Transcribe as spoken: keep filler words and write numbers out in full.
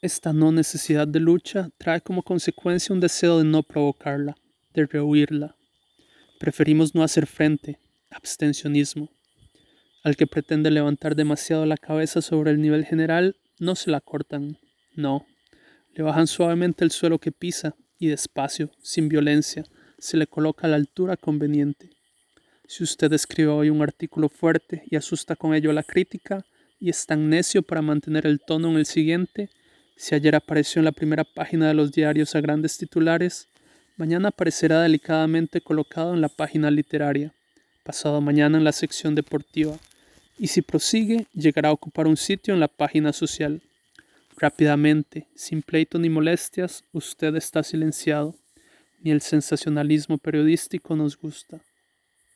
Esta no necesidad de lucha trae como consecuencia un deseo de no provocarla, de rehuirla. Preferimos no hacer frente, abstencionismo. Al que pretende levantar demasiado la cabeza sobre el nivel general, no se la cortan, no. Le bajan suavemente el suelo que pisa y despacio, sin violencia, se le coloca a la altura conveniente. Si usted escribe hoy un artículo fuerte y asusta con ello a la crítica, y es tan necio para mantener el tono en el siguiente, si ayer apareció en la primera página de los diarios a grandes titulares, mañana aparecerá delicadamente colocado en la página literaria, pasado mañana en la sección deportiva, y si prosigue, llegará a ocupar un sitio en la página social. Rápidamente, sin pleito ni molestias, usted está silenciado. Ni el sensacionalismo periodístico nos gusta.